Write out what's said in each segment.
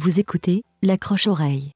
Vous écoutez l'accroche-oreille.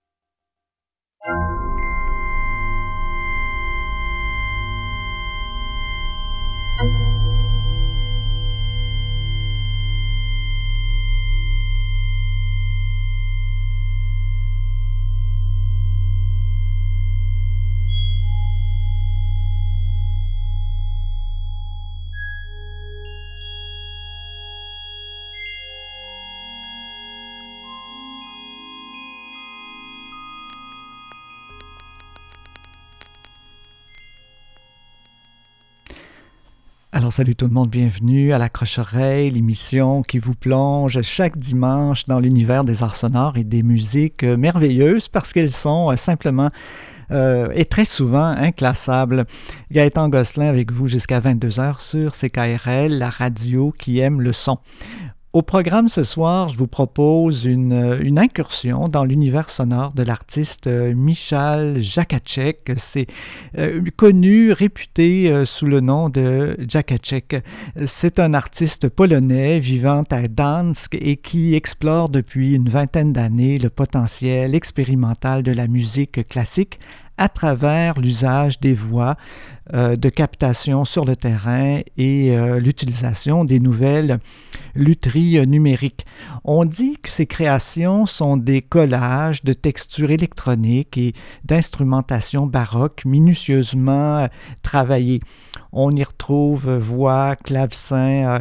Alors salut tout le monde, bienvenue à l'accroche-oreille, l'émission qui vous plonge chaque dimanche dans l'univers des arts sonores et des musiques merveilleuses parce qu'elles sont simplement et très souvent inclassables. Gaëtan Gosselin avec vous jusqu'à 22h sur CKRL, la radio qui aime le son. Au programme ce soir, je vous propose une incursion dans l'univers sonore de l'artiste Michal Jakacek. C'est connu, réputé sous le nom de Jakacek. C'est un artiste polonais vivant à Gdańsk et qui explore depuis une vingtaine d'années le potentiel expérimental de la musique classique à travers l'usage des voix, de captation sur le terrain et l'utilisation des nouvelles lutheries numériques. On dit que ces créations sont des collages de textures électroniques et d'instrumentation baroque minutieusement travaillées. On y retrouve voix, clavecin,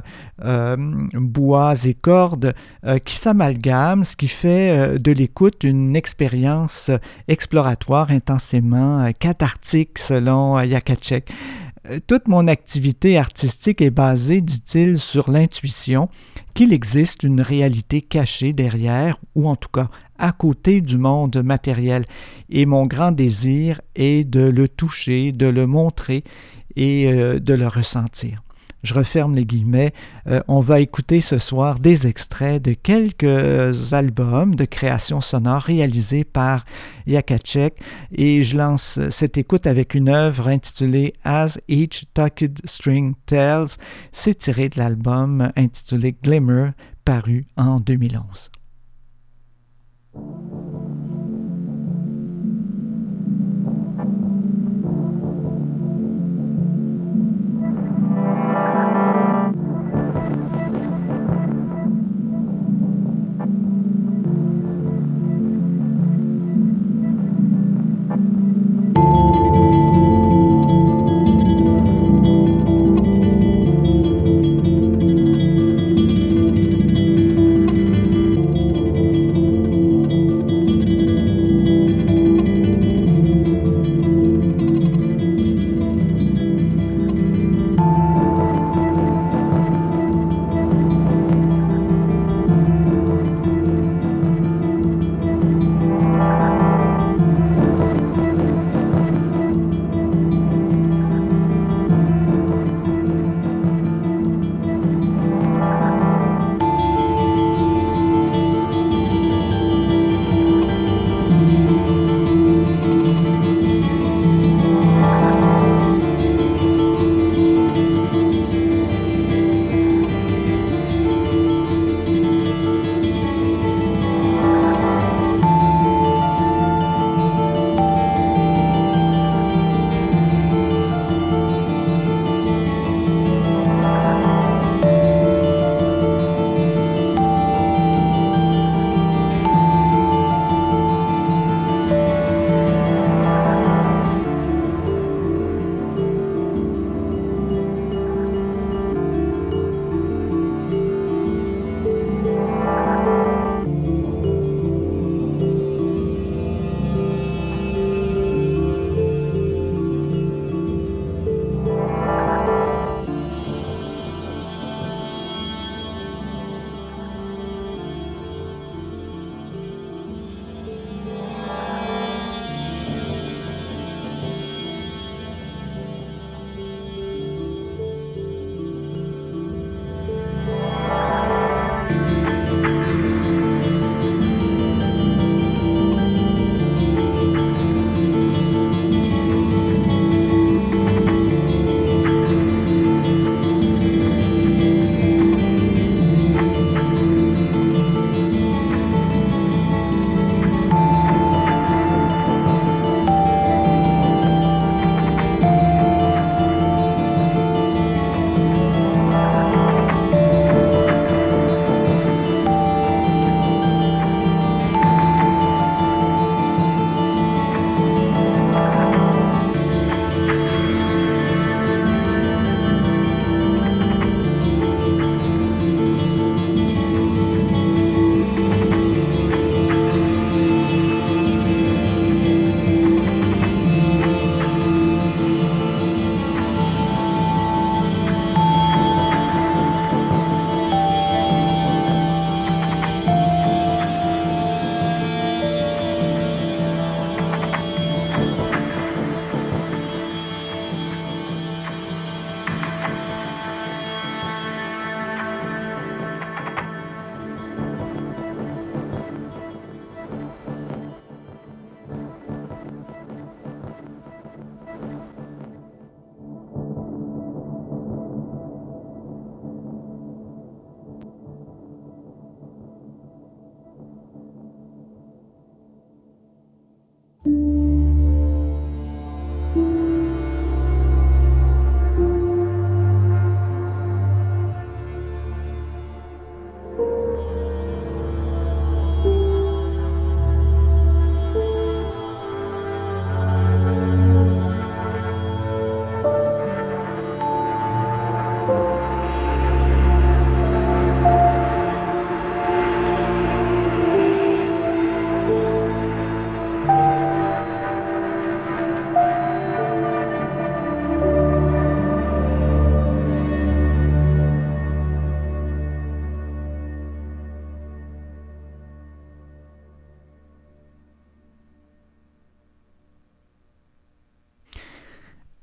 bois et cordes qui s'amalgament, ce qui fait de l'écoute une expérience exploratoire intensément cathartique selon Jakacek. Toute mon activité artistique est basée, dit-il, sur l'intuition qu'il existe une réalité cachée derrière, ou en tout cas à côté du monde matériel. Et mon grand désir est de le toucher, de le montrer et de le ressentir. Je referme les guillemets. On va écouter ce soir des extraits de quelques albums de créations sonores réalisés par Jakacek et je lance cette écoute avec une œuvre intitulée As Each Tucked String Tells. C'est tiré de l'album intitulé Glimmer, paru en 2011.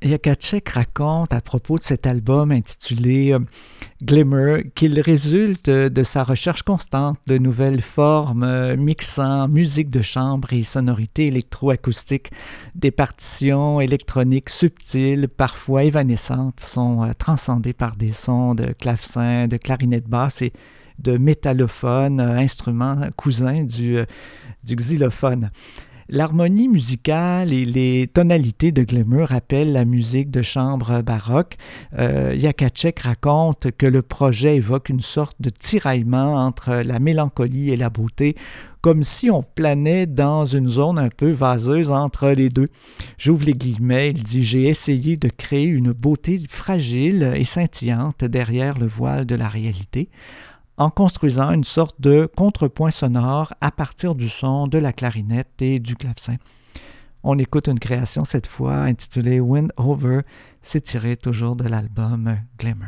Yakacek raconte à propos de cet album intitulé Glimmer qu'il résulte de sa recherche constante de nouvelles formes mixant musique de chambre et sonorités électroacoustiques. Des partitions électroniques subtiles, parfois évanescentes, sont transcendées par des sons de clavecin, de clarinette basse et de métallophone, instrument cousin du xylophone. L'harmonie musicale et les tonalités de Glimmer rappellent la musique de chambre baroque. Yakacek raconte que le projet évoque une sorte de tiraillement entre la mélancolie et la beauté, comme si on planait dans une zone un peu vaseuse entre les deux. J'ouvre les guillemets, il dit « J'ai essayé de créer une beauté fragile et scintillante derrière le voile de la réalité » en construisant une sorte de contrepoint sonore à partir du son de la clarinette et du clavecin. On écoute une création cette fois intitulée Wind Over, c'est tiré toujours de l'album Glimmer.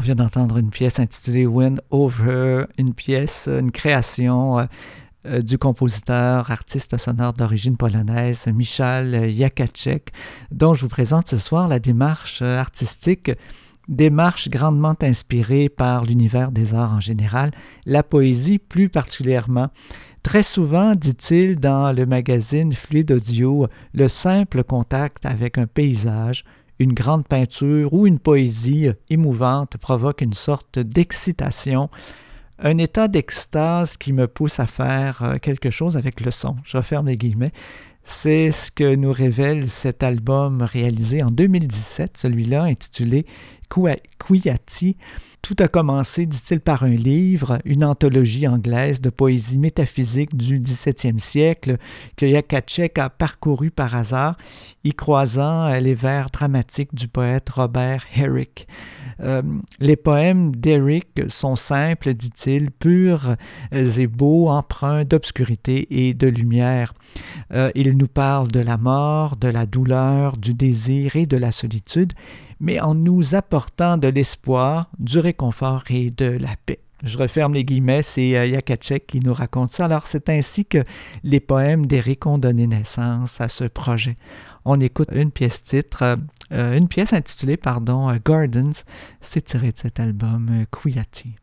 vient d'entendre une pièce intitulée Wind Over, une création du compositeur, artiste sonore d'origine polonaise, Michal Jakacek, dont je vous présente ce soir la démarche artistique, démarche grandement inspirée par l'univers des arts en général, la poésie plus particulièrement. Très souvent, dit-il dans le magazine Fluide Audio, le simple contact avec un paysage, une grande peinture ou une poésie émouvante provoque une sorte d'excitation, un état d'extase qui me pousse à faire quelque chose avec le son. Je referme les guillemets. C'est ce que nous révèle cet album réalisé en 2017, celui-là intitulé Kwiaty. Tout a commencé, dit-il, par un livre, une anthologie anglaise de poésie métaphysique du XVIIe siècle que Jakacek a parcouru par hasard, y croisant les vers dramatiques du poète Robert Herrick. Les poèmes d'Herrick sont simples, dit-il, purs et beaux, empreints d'obscurité et de lumière. Il nous parle de la mort, de la douleur, du désir et de la solitude, mais en nous apportant de l'espoir, du réconfort et de la paix. Je referme les guillemets, c'est Jakacek qui nous raconte ça. Alors, c'est ainsi que les poèmes d'Herrick ont donné naissance à ce projet. On écoute une pièce intitulée Gardens. C'est tiré de cet album Kwiaty.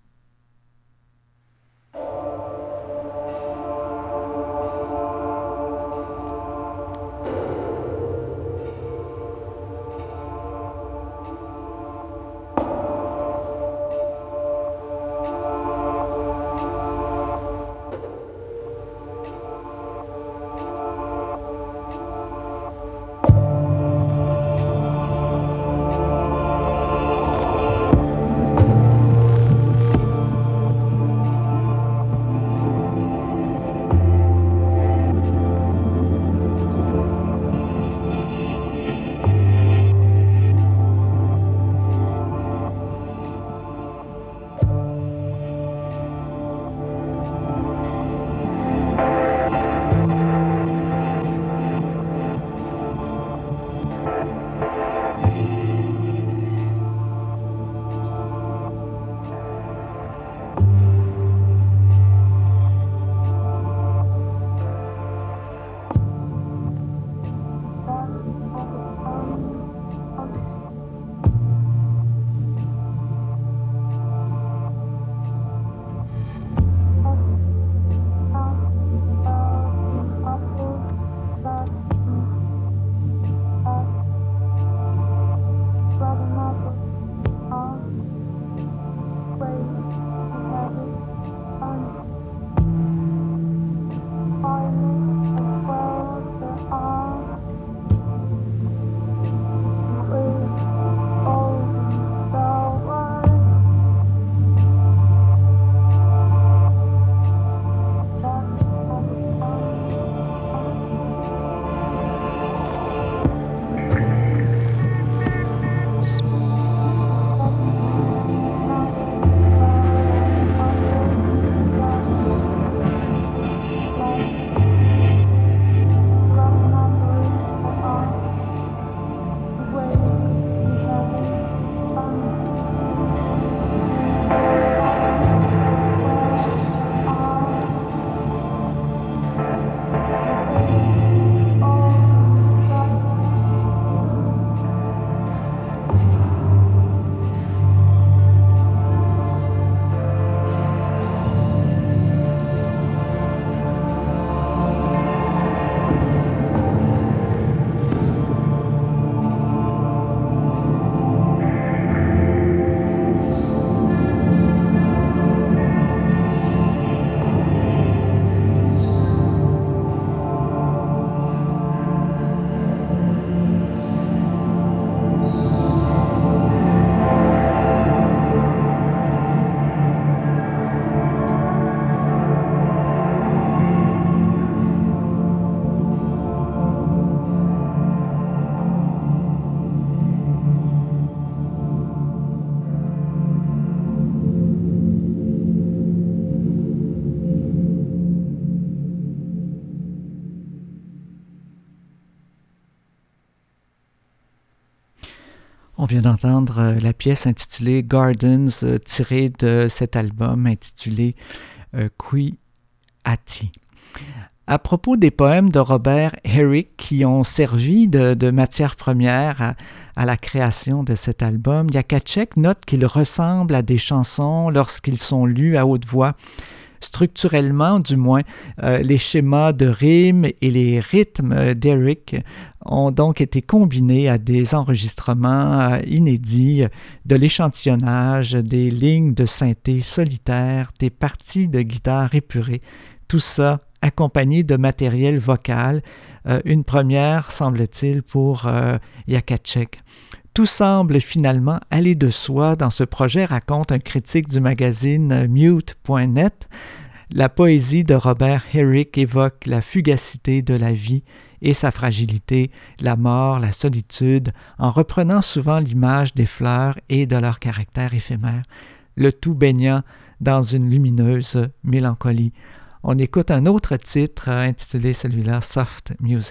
On vient d'entendre la pièce intitulée Gardens, tirée de cet album intitulé Qui Atti. À propos des poèmes de Robert Herrick qui ont servi de matière première à la création de cet album, Yaqatchek note qu'ils ressemblent à des chansons lorsqu'ils sont lus à haute voix. Structurellement, du moins, les schémas de rimes et les rythmes d'Herrick ont donc été combinés à des enregistrements inédits, de l'échantillonnage, des lignes de synthé solitaires, des parties de guitare épurées, tout ça accompagné de matériel vocal, une première, semble-t-il, pour Yaqatchek. Tout semble finalement aller de soi dans ce projet, raconte un critique du magazine Mute.net. La poésie de Robert Herrick évoque la fugacité de la vie et sa fragilité, la mort, la solitude, en reprenant souvent l'image des fleurs et de leur caractère éphémère, le tout baignant dans une lumineuse mélancolie. On écoute un autre titre intitulé celui-là « Soft Music ».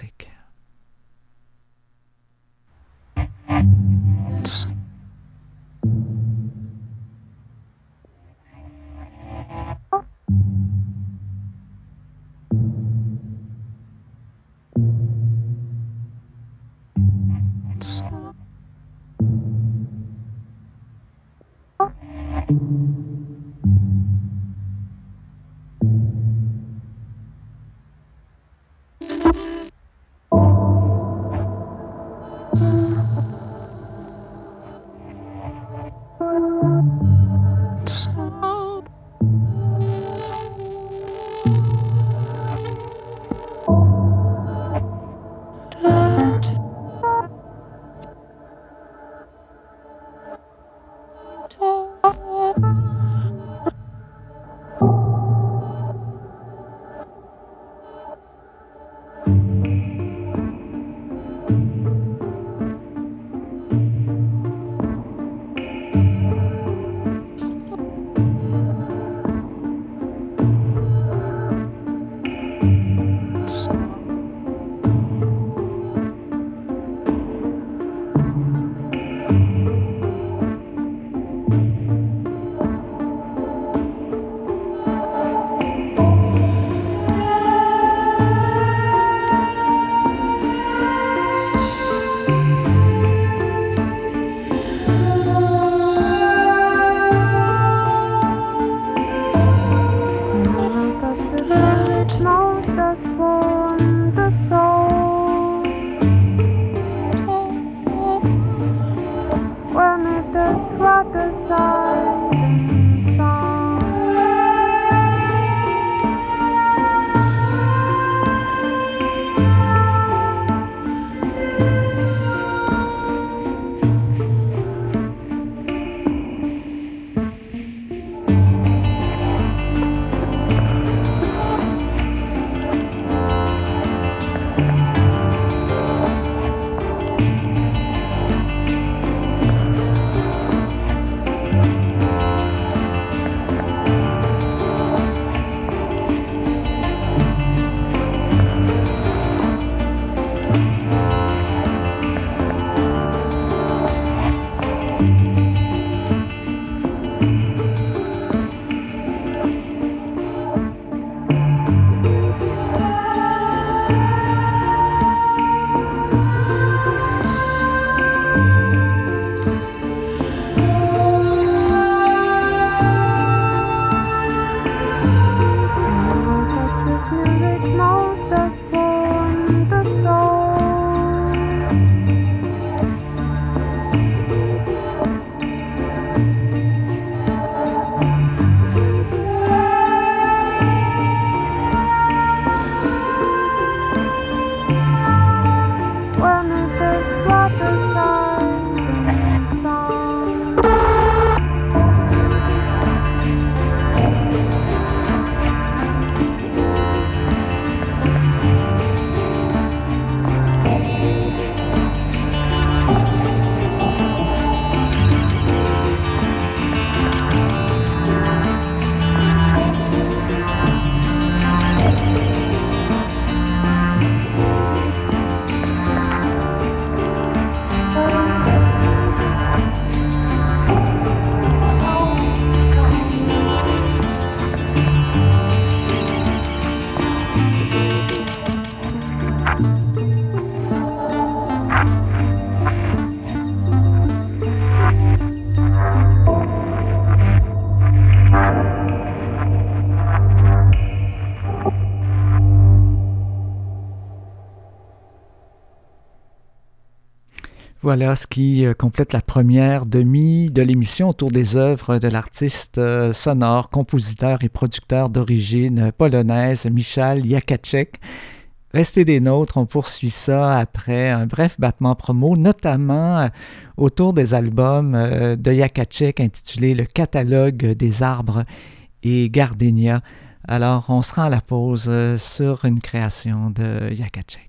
voilà ce qui complète la première demi de l'émission autour des œuvres de l'artiste sonore, compositeur et producteur d'origine polonaise Michał Jakaczek. Restez des nôtres, on poursuit ça après un bref battement promo, notamment autour des albums de Jakaczek intitulés Le catalogue des arbres et Gardenia. Alors, on se rend à la pause sur une création de Jakaczek.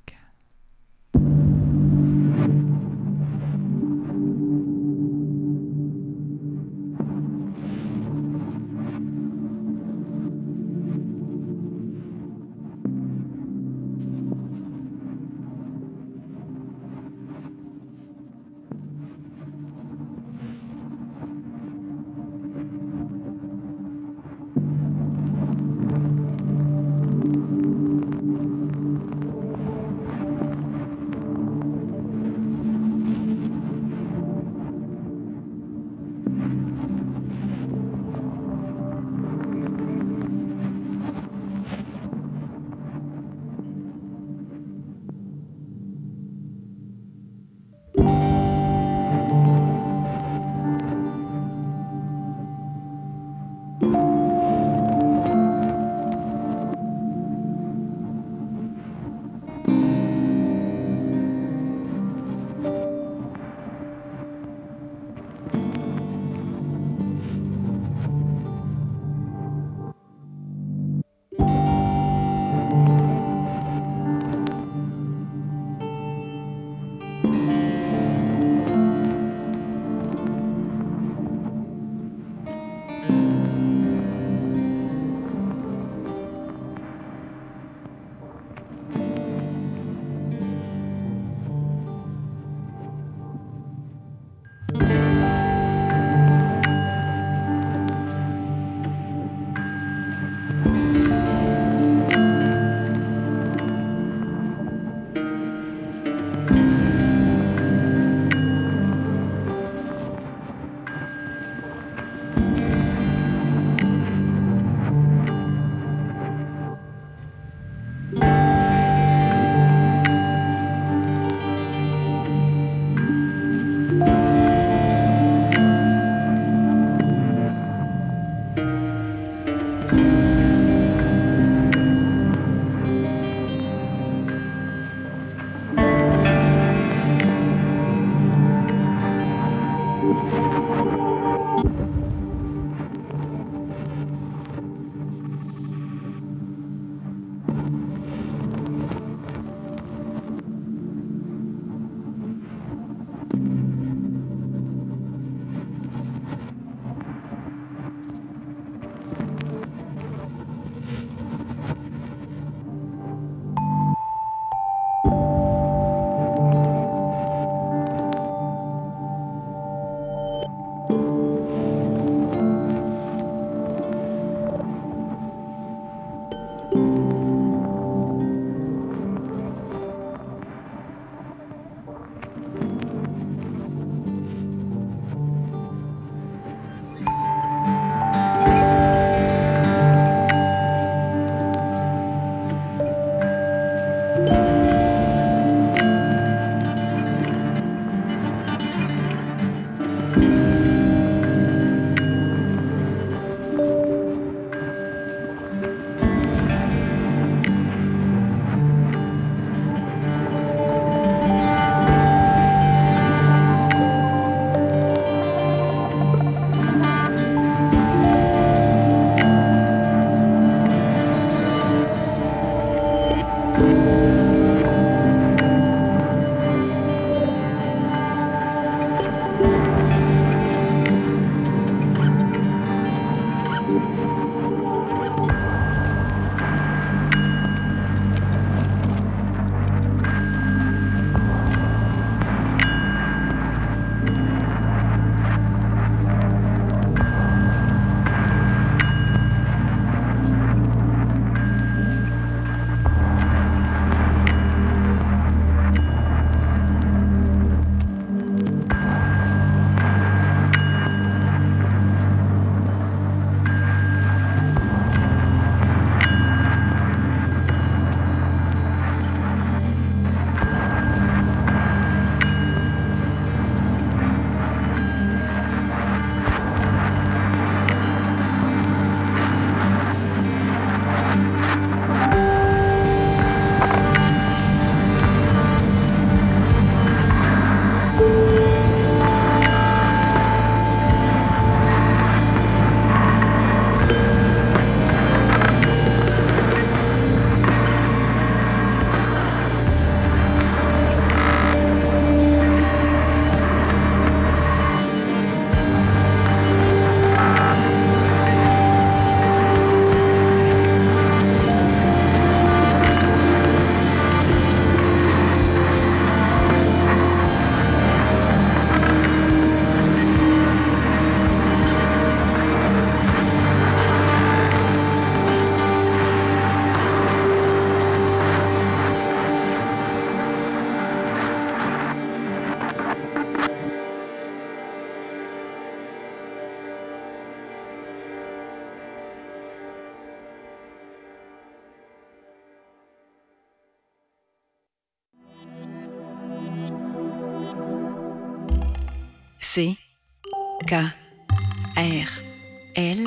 C K R L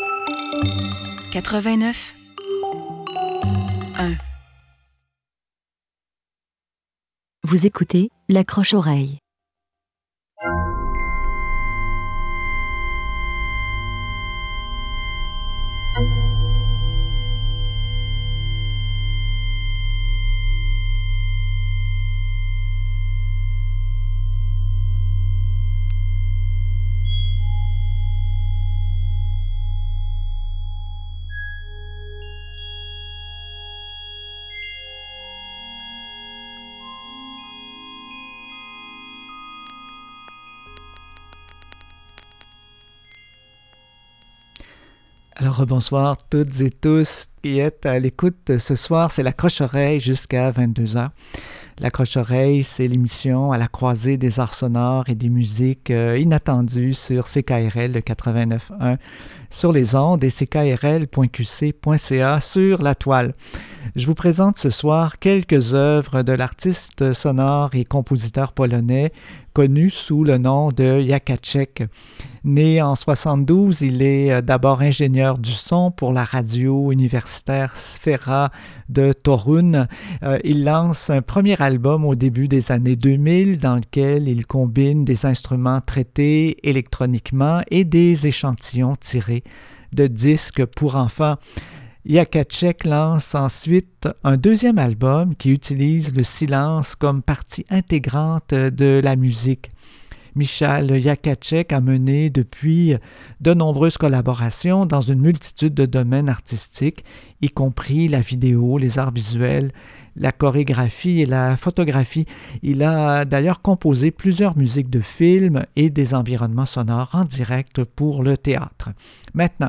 89 1. Vous écoutez l'accroche-oreille. Alors, bonsoir toutes et tous qui êtes à l'écoute ce soir. C'est l'accroche-oreille jusqu'à 22h. L'accroche-oreille, c'est l'émission à la croisée des arts sonores et des musiques inattendues sur CKRL 89.1 sur les ondes et ckrl.qc.ca sur la toile. Je vous présente ce soir quelques œuvres de l'artiste sonore et compositeur polonais connu sous le nom de Jacek. Né en 1972, il est d'abord ingénieur du son pour la radio universitaire Sfera de Torun. Il lance un premier album au début des années 2000 dans lequel il combine des instruments traités électroniquement et des échantillons tirés de disques pour enfants. Jacek lance ensuite un deuxième album qui utilise le silence comme partie intégrante de la musique. Michal Jacek a mené depuis de nombreuses collaborations dans une multitude de domaines artistiques, y compris la vidéo, les arts visuels, la chorégraphie et la photographie. Il a d'ailleurs composé plusieurs musiques de films et des environnements sonores en direct pour le théâtre. Maintenant,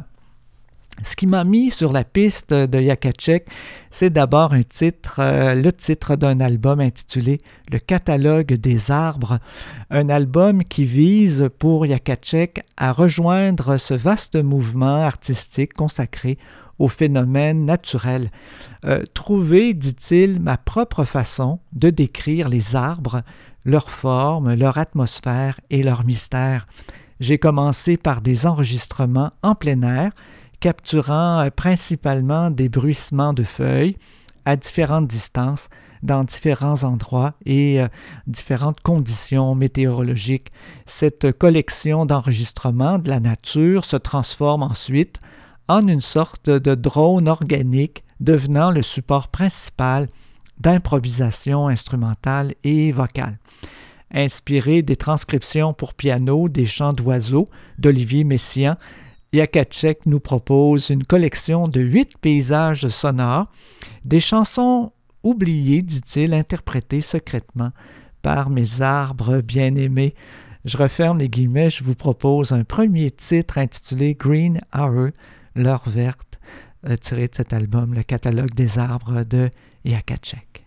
ce qui m'a mis sur la piste de Jacek, c'est d'abord le titre d'un album intitulé « Le catalogue des arbres », un album qui vise pour Jacek à rejoindre ce vaste mouvement artistique consacré aux phénomènes naturels. Trouver, dit-il, ma propre façon de décrire les arbres, leur forme, leur atmosphère et leur mystère. J'ai commencé par des enregistrements en plein air, capturant principalement des bruissements de feuilles à différentes distances, dans différents endroits et différentes conditions météorologiques. Cette collection d'enregistrements de la nature se transforme ensuite en une sorte de drone organique, devenant le support principal d'improvisation instrumentale et vocale. Inspiré des transcriptions pour piano des chants d'oiseaux d'Olivier Messiaen, Jacek nous propose une collection de 8 paysages sonores, des chansons oubliées, dit-il, interprétées secrètement par mes arbres bien-aimés. Je referme les guillemets, je vous propose un premier titre intitulé Green Hour, l'heure verte, tiré de cet album, le catalogue des arbres de Jacek.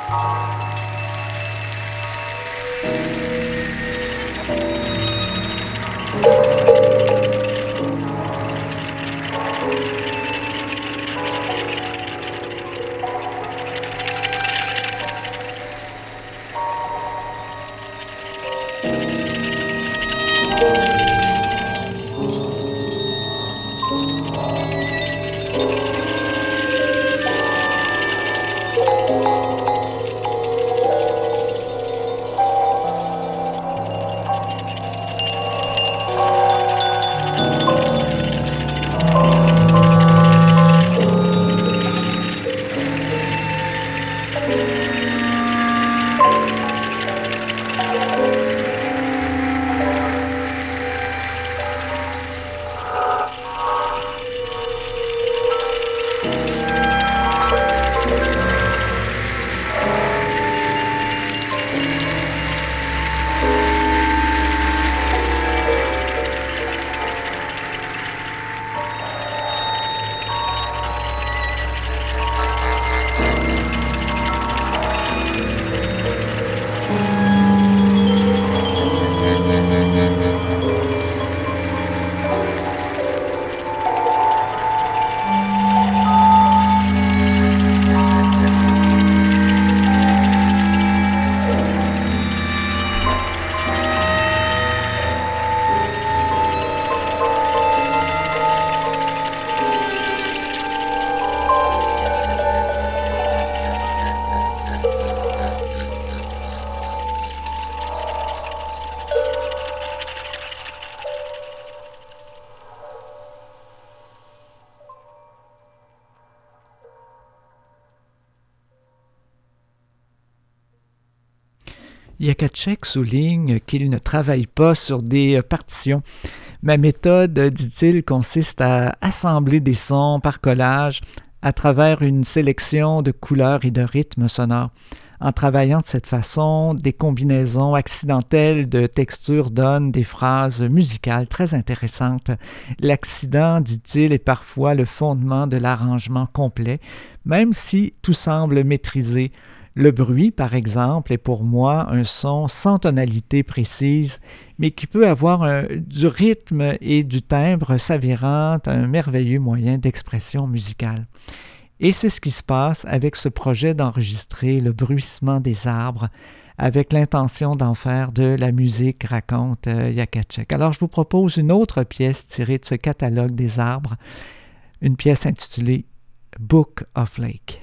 Yakacek souligne qu'il ne travaille pas sur des partitions. Ma méthode, dit-il, consiste à assembler des sons par collage à travers une sélection de couleurs et de rythmes sonores. En travaillant de cette façon, des combinaisons accidentelles de textures donnent des phrases musicales très intéressantes. L'accident, dit-il, est parfois le fondement de l'arrangement complet, même si tout semble maîtrisé. Le bruit, par exemple, est pour moi un son sans tonalité précise, mais qui peut avoir du rythme et du timbre s'avérant un merveilleux moyen d'expression musicale. Et c'est ce qui se passe avec ce projet d'enregistrer le bruissement des arbres, avec l'intention d'en faire de la musique, raconte Yakacek. Alors je vous propose une autre pièce tirée de ce catalogue des arbres, une pièce intitulée Book of Lake.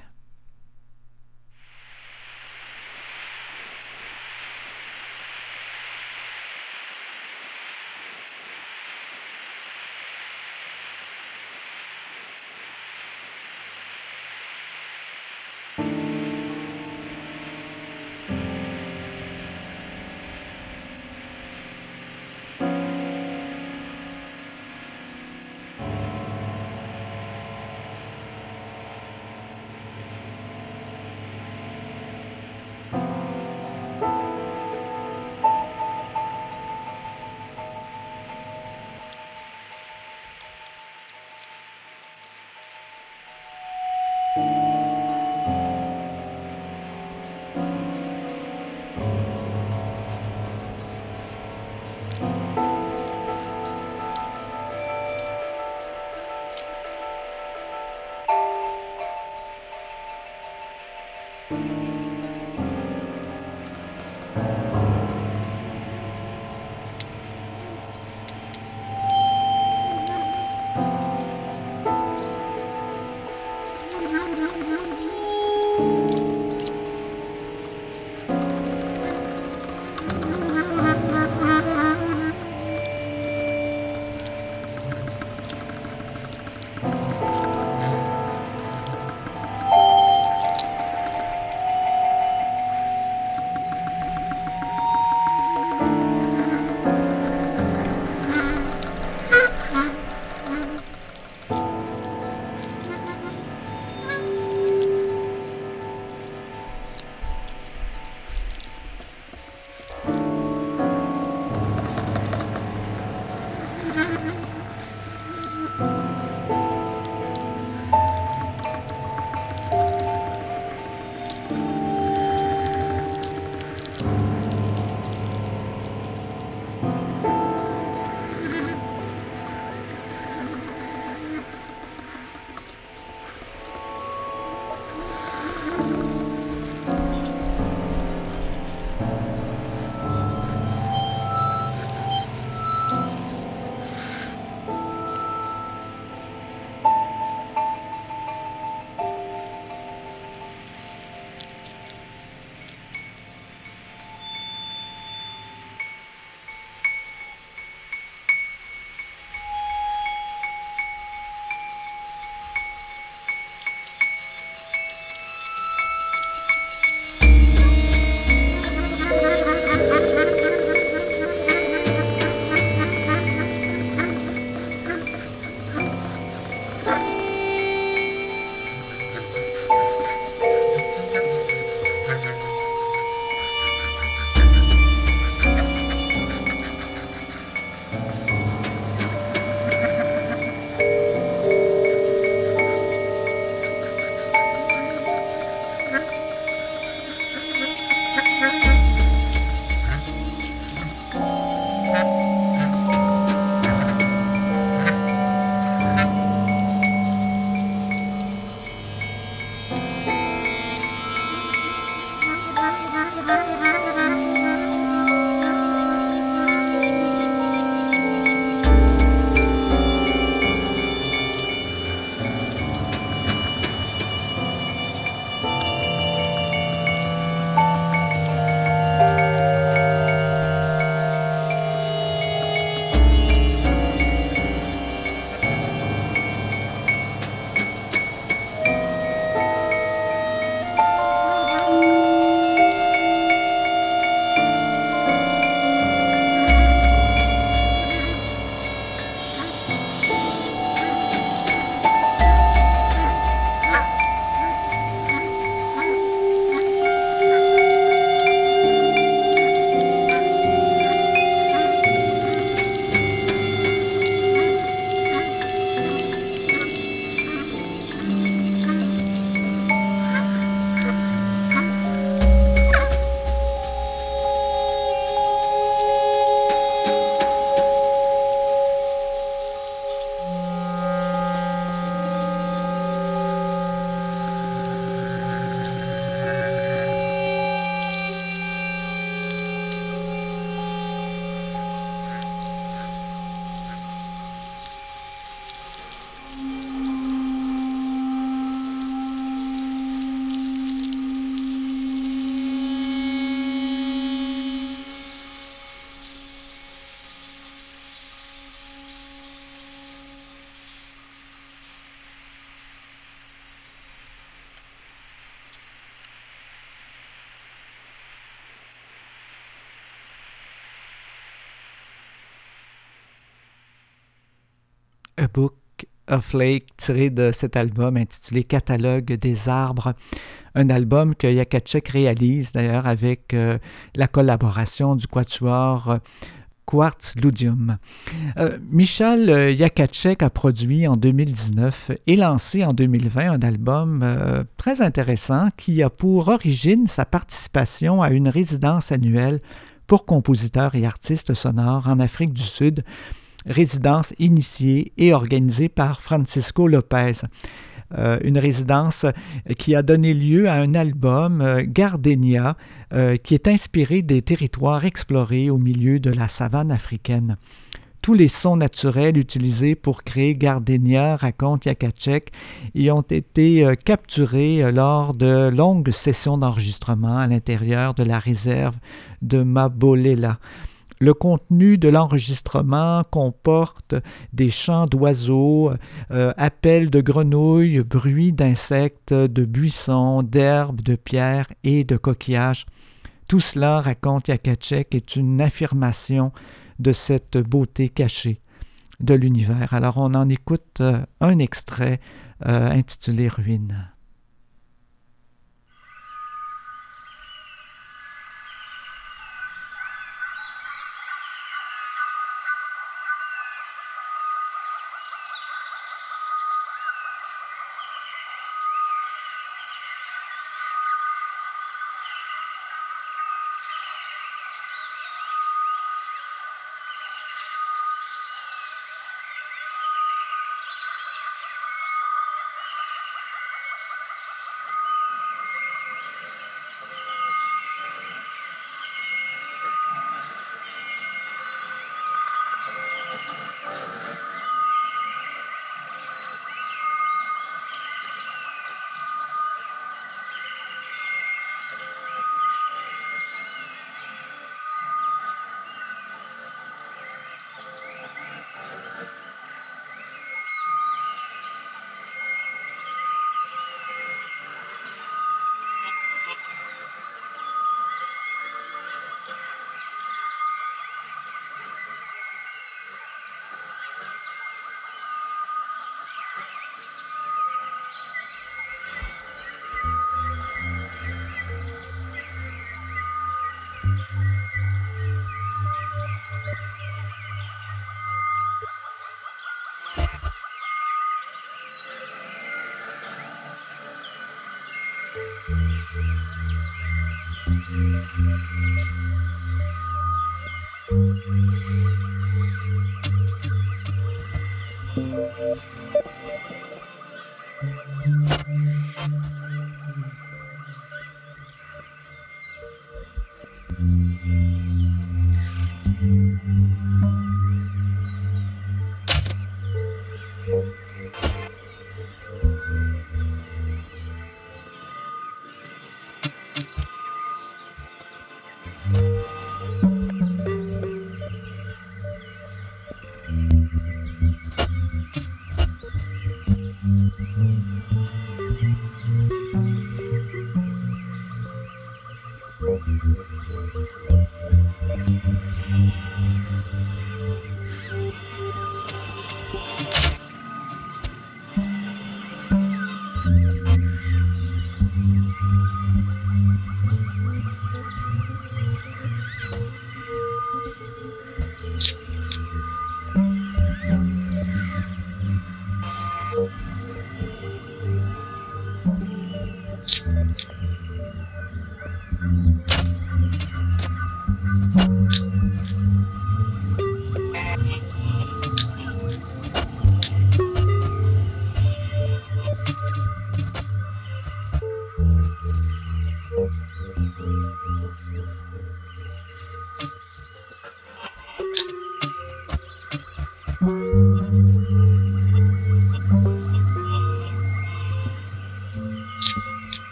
A Book of Lake, tiré de cet album intitulé Catalogue des arbres, un album que Yakacek réalise d'ailleurs avec la collaboration du quatuor Quartz Ludium. Michal Yakacek a produit en 2019 et lancé en 2020 un album très intéressant qui a pour origine sa participation à une résidence annuelle pour compositeurs et artistes sonores en Afrique du Sud, résidence initiée et organisée par Francisco Lopez. Une résidence qui a donné lieu à un album, Gardenia, qui est inspiré des territoires explorés au milieu de la savane africaine. Tous les sons naturels utilisés pour créer Gardenia, raconte Yakacek, y ont été capturés lors de longues sessions d'enregistrement à l'intérieur de la réserve de Mabolela. Le contenu de l'enregistrement comporte des chants d'oiseaux, appels de grenouilles, bruits d'insectes, de buissons, d'herbes, de pierres et de coquillages. Tout cela, raconte Yakacek, est une affirmation de cette beauté cachée de l'univers. Alors on en écoute un extrait intitulé Ruines.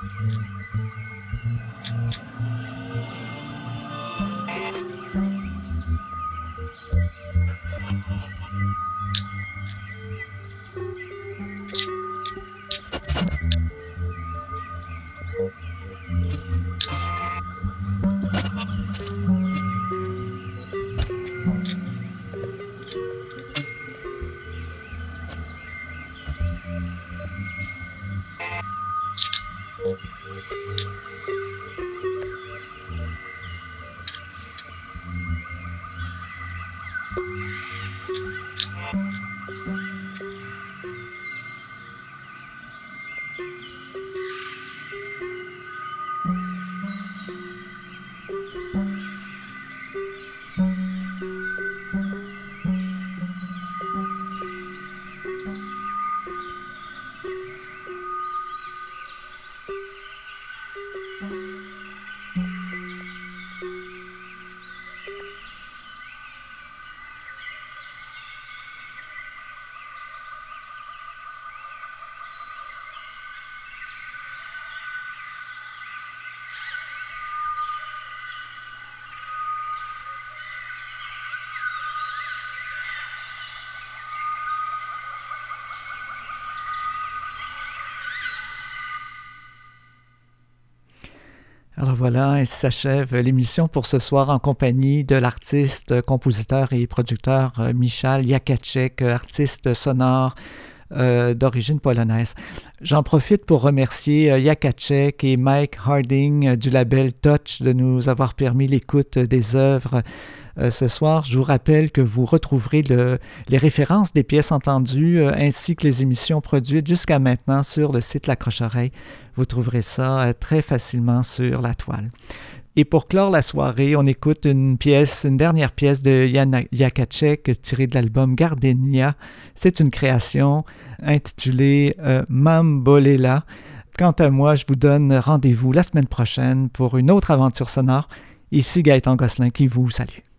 Alors voilà, ainsi s'achève l'émission pour ce soir en compagnie de l'artiste, compositeur et producteur Michal Jakacek, artiste sonore d'origine polonaise. J'en profite pour remercier Jakacek et Mike Harding du label Touch de nous avoir permis l'écoute des œuvres ce soir. Je vous rappelle que vous retrouverez les références des pièces entendues ainsi que les émissions produites jusqu'à maintenant sur le site La Croche-Oreille. Vous trouverez ça très facilement sur la toile. Et pour clore la soirée, on écoute une dernière pièce de Jan Jakacek tirée de l'album Gardenia. C'est une création intitulée Mambolela. Quant à moi, je vous donne rendez-vous la semaine prochaine pour une autre aventure sonore. Ici Gaëtan Gosselin qui vous salue.